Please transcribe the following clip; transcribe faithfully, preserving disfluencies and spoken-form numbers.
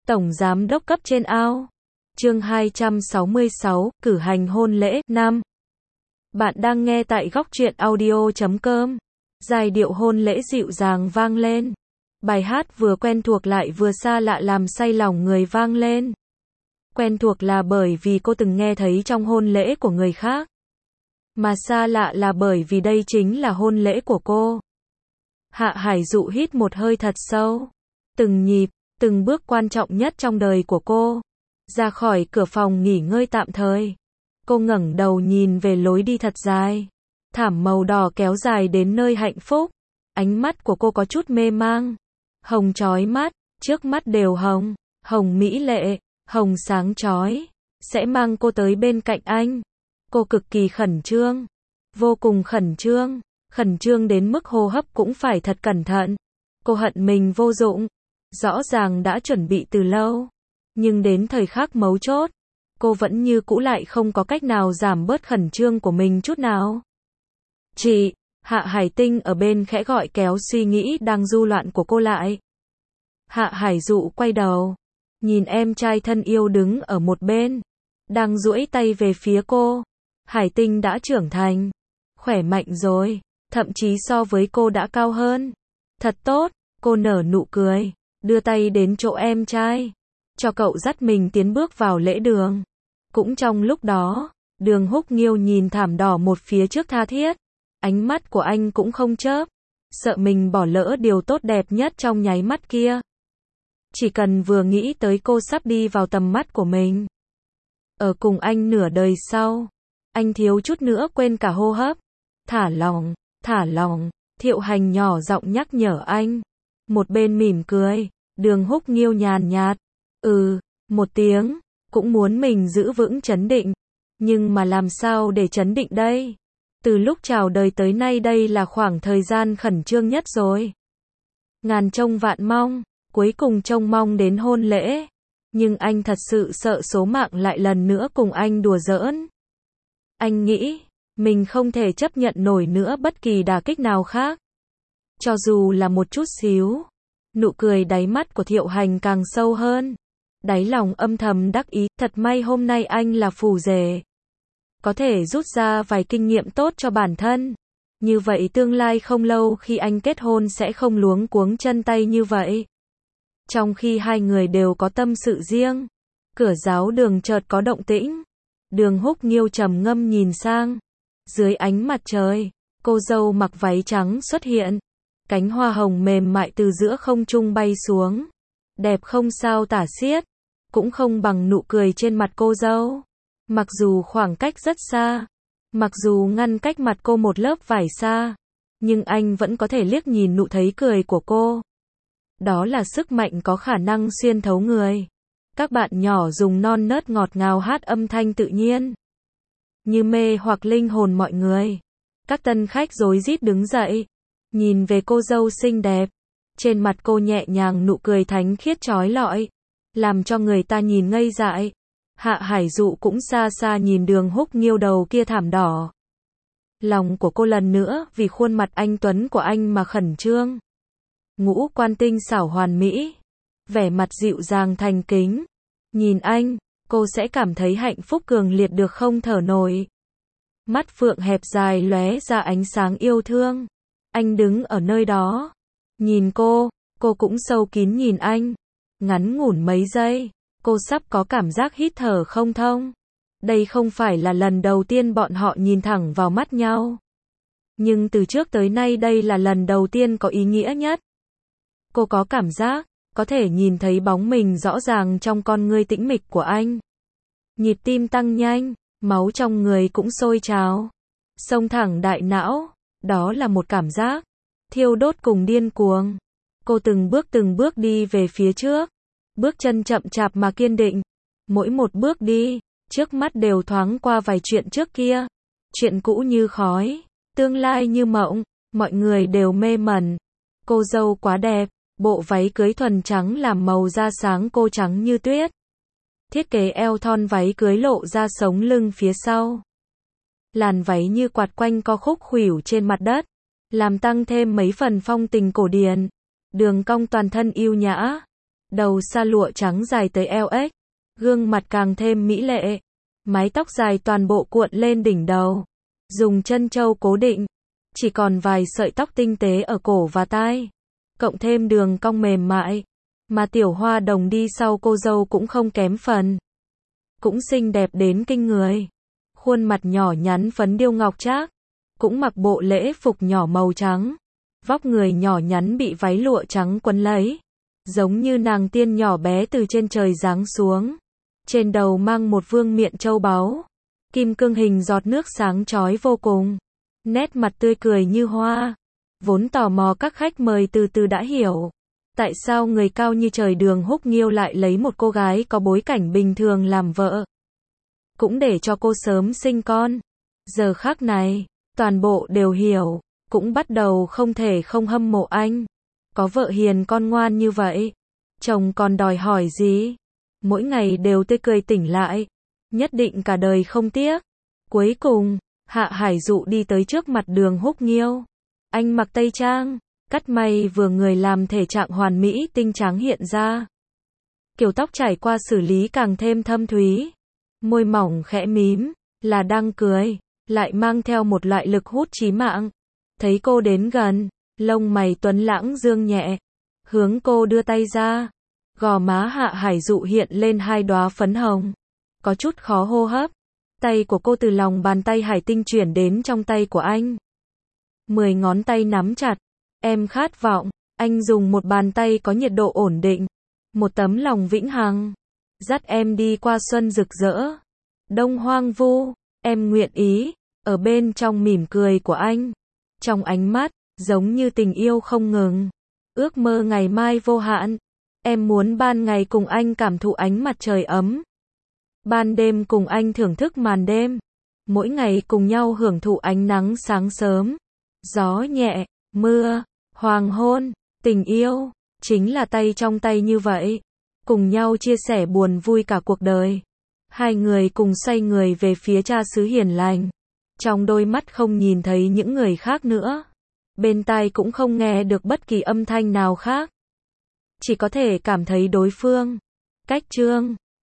Tổng giám đốc cấp trên ao. Chương hai trăm sáu mươi sáu, cử hành hôn lễ. Năm. Bạn đang nghe tại góc truyện audio chấm com. Giai điệu hôn lễ dịu dàng vang lên. Bài hát vừa quen thuộc lại vừa xa lạ làm say lòng người vang lên. Quen thuộc là bởi vì cô từng nghe thấy trong hôn lễ của người khác. Mà xa lạ là bởi vì đây chính là hôn lễ của cô. Hạ Hải Dụ hít một hơi thật sâu. Từng nhịp, từng bước quan trọng nhất trong đời của cô. Ra khỏi cửa phòng nghỉ ngơi tạm thời. Cô ngẩng đầu nhìn về lối đi thật dài. Thảm màu đỏ kéo dài đến nơi hạnh phúc. Ánh mắt của cô có chút mê mang. Hồng chói mắt, trước mắt đều hồng. Hồng mỹ lệ, hồng sáng chói. Sẽ mang cô tới bên cạnh anh. Cô cực kỳ khẩn trương. Vô cùng khẩn trương. Khẩn trương đến mức hô hấp cũng phải thật cẩn thận. Cô hận mình vô dụng. Rõ ràng đã chuẩn bị từ lâu. Nhưng đến thời khắc mấu chốt, cô vẫn như cũ lại không có cách nào giảm bớt khẩn trương của mình chút nào. Chị, Hạ Hải Tinh ở bên khẽ gọi kéo suy nghĩ đang du loạn của cô lại. Hạ Hải Dụ quay đầu, nhìn em trai thân yêu đứng ở một bên, đang duỗi tay về phía cô. Hải Tinh đã trưởng thành, khỏe mạnh rồi, thậm chí so với cô đã cao hơn. Thật tốt, cô nở nụ cười, đưa tay đến chỗ em trai, cho cậu dắt mình tiến bước vào lễ đường. Cũng trong lúc đó, Đường Húc Nghiêu nhìn thảm đỏ một phía trước tha thiết. Ánh mắt của anh cũng không chớp, sợ mình bỏ lỡ điều tốt đẹp nhất trong nháy mắt kia. Chỉ cần vừa nghĩ tới cô sắp đi vào tầm mắt của mình, ở cùng anh nửa đời sau, anh thiếu chút nữa quên cả hô hấp. Thả lỏng, thả lỏng, Thiệu Hành nhỏ giọng nhắc nhở anh. Một bên mỉm cười, Đường Húc Nghiêu nhàn nhạt, ừ, một tiếng, cũng muốn mình giữ vững trấn định. Nhưng mà làm sao để trấn định đây? Từ lúc chào đời tới nay đây là khoảng thời gian khẩn trương nhất rồi. Ngàn trông vạn mong, cuối cùng trông mong đến hôn lễ. Nhưng anh thật sự sợ số mạng lại lần nữa cùng anh đùa giỡn. Anh nghĩ, mình không thể chấp nhận nổi nữa bất kỳ đả kích nào khác. Cho dù là một chút xíu. Nụ cười đáy mắt của Thiệu Hành càng sâu hơn. Đáy lòng âm thầm đắc ý, thật may hôm nay anh là phù rể. Có thể rút ra vài kinh nghiệm tốt cho bản thân. Như vậy tương lai không lâu khi anh kết hôn sẽ không luống cuống chân tay như vậy. Trong khi hai người đều có tâm sự riêng, cửa giáo đường chợt có động tĩnh. Đường Húc Nghiêu trầm ngâm nhìn sang. Dưới ánh mặt trời, cô dâu mặc váy trắng xuất hiện. Cánh hoa hồng mềm mại từ giữa không trung bay xuống. Đẹp không sao tả xiết. Cũng không bằng nụ cười trên mặt cô dâu. Mặc dù khoảng cách rất xa, mặc dù ngăn cách mặt cô một lớp vải xa, nhưng anh vẫn có thể liếc nhìn nụ thấy cười của cô. Đó là sức mạnh có khả năng xuyên thấu người. Các bạn nhỏ dùng non nớt ngọt ngào hát âm thanh tự nhiên, như mê hoặc linh hồn mọi người. Các tân khách rối rít đứng dậy, nhìn về cô dâu xinh đẹp. Trên mặt cô nhẹ nhàng nụ cười thánh khiết chói lọi, làm cho người ta nhìn ngây dại. Hạ Hải Dụ cũng xa xa nhìn Đường Húc Nghiêu đầu kia thảm đỏ. Lòng của cô lần nữa vì khuôn mặt anh tuấn của anh mà khẩn trương. Ngũ quan tinh xảo hoàn mỹ, vẻ mặt dịu dàng thành kính. Nhìn anh, cô sẽ cảm thấy hạnh phúc cường liệt được không thở nổi. Mắt phượng hẹp dài lóe ra ánh sáng yêu thương. Anh đứng ở nơi đó, nhìn cô, cô cũng sâu kín nhìn anh. Ngắn ngủn mấy giây, cô sắp có cảm giác hít thở không thông. Đây không phải là lần đầu tiên bọn họ nhìn thẳng vào mắt nhau. Nhưng từ trước tới nay đây là lần đầu tiên có ý nghĩa nhất. Cô có cảm giác, có thể nhìn thấy bóng mình rõ ràng trong con ngươi tĩnh mịch của anh. Nhịp tim tăng nhanh, máu trong người cũng sôi trào. Xông thẳng đại não, đó là một cảm giác thiêu đốt cùng điên cuồng. Cô từng bước từng bước đi về phía trước. Bước chân chậm chạp mà kiên định. Mỗi một bước đi, trước mắt đều thoáng qua vài chuyện trước kia. Chuyện cũ như khói, tương lai như mộng, mọi người đều mê mẩn. Cô dâu quá đẹp, bộ váy cưới thuần trắng làm màu da sáng cô trắng như tuyết. Thiết kế eo thon váy cưới lộ ra sống lưng phía sau. Làn váy như quạt quanh co khúc khuỷu trên mặt đất, làm tăng thêm mấy phần phong tình cổ điển. Đường cong toàn thân yêu nhã. đầu sa lụa trắng dài tới eo ếch, gương mặt càng thêm mỹ lệ, mái tóc dài toàn bộ cuộn lên đỉnh đầu, dùng chân châu cố định, chỉ còn vài sợi tóc tinh tế ở cổ và tai, cộng thêm đường cong mềm mại, mà tiểu hoa đồng đi sau cô dâu cũng không kém phần. Cũng xinh đẹp đến kinh người. Khuôn mặt nhỏ nhắn phấn điêu ngọc trác, cũng mặc bộ lễ phục nhỏ màu trắng, vóc người nhỏ nhắn bị váy lụa trắng quấn lấy, giống như nàng tiên nhỏ bé từ trên trời giáng xuống. Trên đầu mang một vương miện châu báu, kim cương hình giọt nước sáng chói vô cùng, nét mặt tươi cười như hoa. Vốn tò mò các khách mời từ từ đã hiểu, tại sao người cao như trời Đường Húc Nghiêu lại lấy một cô gái có bối cảnh bình thường làm vợ, cũng để cho cô sớm sinh con. Giờ khắc này, toàn bộ đều hiểu, cũng bắt đầu không thể không hâm mộ anh. Có vợ hiền con ngoan như vậy, chồng còn đòi hỏi gì? Mỗi ngày đều tươi cười tỉnh lại, nhất định cả đời không tiếc. Cuối cùng, Hạ Hải Dụ đi tới trước mặt Đường Húc Nghiêu. Anh mặc tây trang, cắt may vừa người làm thể trạng hoàn mỹ tinh trắng hiện ra. Kiểu tóc trải qua xử lý càng thêm thâm thúy, môi mỏng khẽ mím, là đang cười, lại mang theo một loại lực hút chí mạng. Thấy cô đến gần, lông mày tuấn lãng dương nhẹ, hướng cô đưa tay ra. Gò má Hạ Hải Dụ hiện lên hai đóa phấn hồng, có chút khó hô hấp. Tay của cô từ lòng bàn tay Hải Tinh chuyển đến trong tay của anh. Mười ngón tay nắm chặt. Em khát vọng. Anh dùng một bàn tay có nhiệt độ ổn định, một tấm lòng vĩnh hằng, dắt em đi qua xuân rực rỡ, đông hoang vu. Em nguyện ý. Ở bên trong mỉm cười của anh, trong ánh mắt giống như tình yêu không ngừng, ước mơ ngày mai vô hạn. Em muốn ban ngày cùng anh cảm thụ ánh mặt trời ấm, ban đêm cùng anh thưởng thức màn đêm, mỗi ngày cùng nhau hưởng thụ ánh nắng sáng sớm, gió nhẹ, mưa, hoàng hôn. Tình yêu chính là tay trong tay như vậy, cùng nhau chia sẻ buồn vui cả cuộc đời. Hai người cùng xoay người về phía cha xứ hiền lành, trong đôi mắt không nhìn thấy những người khác nữa, bên tai cũng không nghe được bất kỳ âm thanh nào khác, chỉ có thể cảm thấy đối phương. Cách chương